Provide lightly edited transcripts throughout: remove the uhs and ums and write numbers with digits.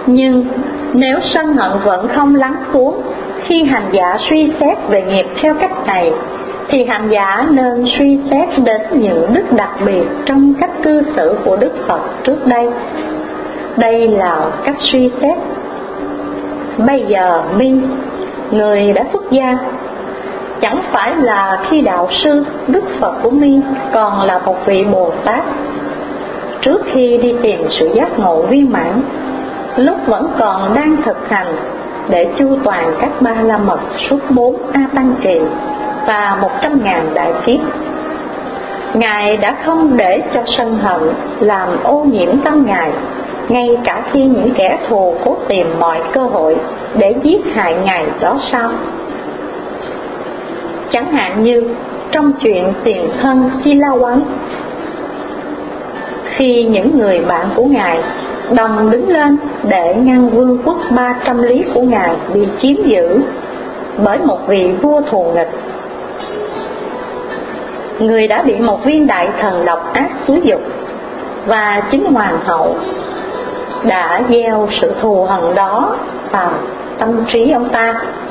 Nhưng nếu sân hận vẫn không lắng xuống, khi hành giả suy xét về nghiệp theo cách này, thì hành giả nên suy xét đến những đức đặc biệt trong cách cư xử của Đức Phật trước đây. Đây là cách suy xét. Bây giờ Mi, người đã xuất gia, chẳng phải là khi đạo sư Đức Phật của Mi còn là một vị Bồ Tát. Trước khi đi tìm sự giác ngộ viên mãn, lúc vẫn còn đang thực hành để chu toàn các ba la mật suốt 4 A Tăng kỳ và 100.000 đại kiếp, Ngài đã không để cho sân hận làm ô nhiễm tâm Ngài, ngay cả khi những kẻ thù cố tìm mọi cơ hội để giết hại Ngài đó sao? Chẳng hạn như trong chuyện tiền thân Chi La Quán, khi những người bạn của Ngài đồng đứng lên để ngăn vương quốc 300 lý của Ngài bị chiếm giữ bởi một vị vua thù nghịch. Người đã bị một viên đại thần độc ác xúi giục, và chính hoàng hậu đã gieo sự thù hằn đó vào tâm trí ông ta.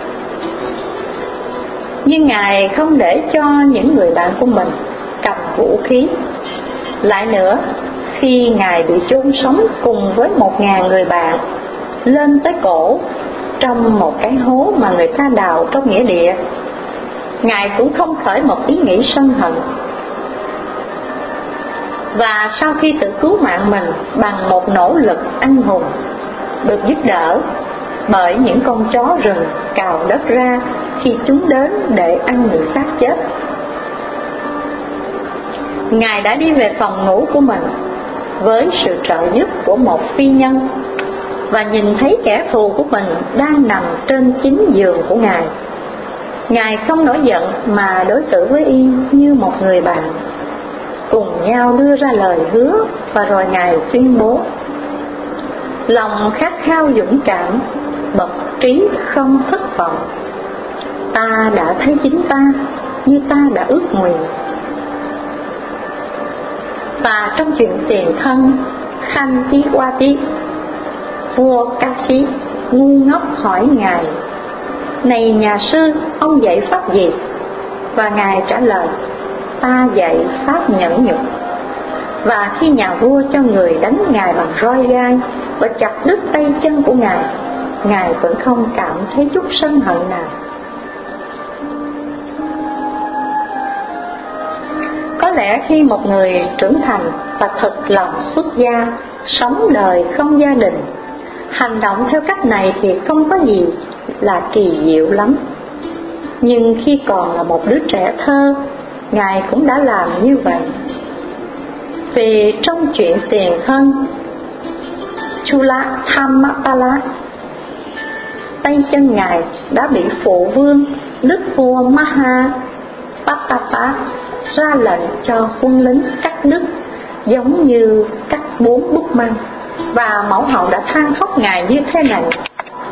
Nhưng Ngài không để cho những người bạn của mình cầm vũ khí. Lại nữa, khi Ngài bị chôn sống cùng với 1.000 người bạn lên tới cổ trong một cái hố mà người ta đào trong nghĩa địa, Ngài cũng không khởi một ý nghĩ sân hận. Và sau khi tự cứu mạng mình bằng một nỗ lực anh hùng, được giúp đỡ bởi những con chó rừng cào đất ra khi chúng đến để ăn những xác chết, Ngài đã đi về phòng ngủ của mình với sự trợ giúp của một phi nhân, và nhìn thấy kẻ thù của mình đang nằm trên chính giường của Ngài. Ngài không nổi giận mà đối xử với y như một người bạn, cùng nhau đưa ra lời hứa, và rồi Ngài tuyên bố: lòng khát khao dũng cảm, bậc trí không thất vọng. Ta đã thấy chính ta như ta đã ước nguyện. Và trong chuyện tiền thân Khanh Chí Qua Tí, vua Kasi ngu ngốc hỏi Ngài: này nhà sư, ông dạy pháp gì? Và Ngài trả lời: ta dạy pháp nhẫn nhục. Và khi nhà vua cho người đánh Ngài bằng roi gai và chặt đứt tay chân của Ngài, Ngài vẫn không cảm thấy chút sân hận nào. Có lẽ khi một người trưởng thành và thực lòng xuất gia, sống đời không gia đình, hành động theo cách này thì không có gì là kỳ diệu lắm. Nhưng khi còn là một đứa trẻ thơ, Ngài cũng đã làm như vậy. Vì trong chuyện tiền thân Chula Thamapala, tay chân Ngài đã bị phụ vương đức vua Maha Patapa ra lệnh cho quân lính cắt đứt, giống như cắt 4 bút măng. Và mẫu hậu đã than khóc Ngài như thế này: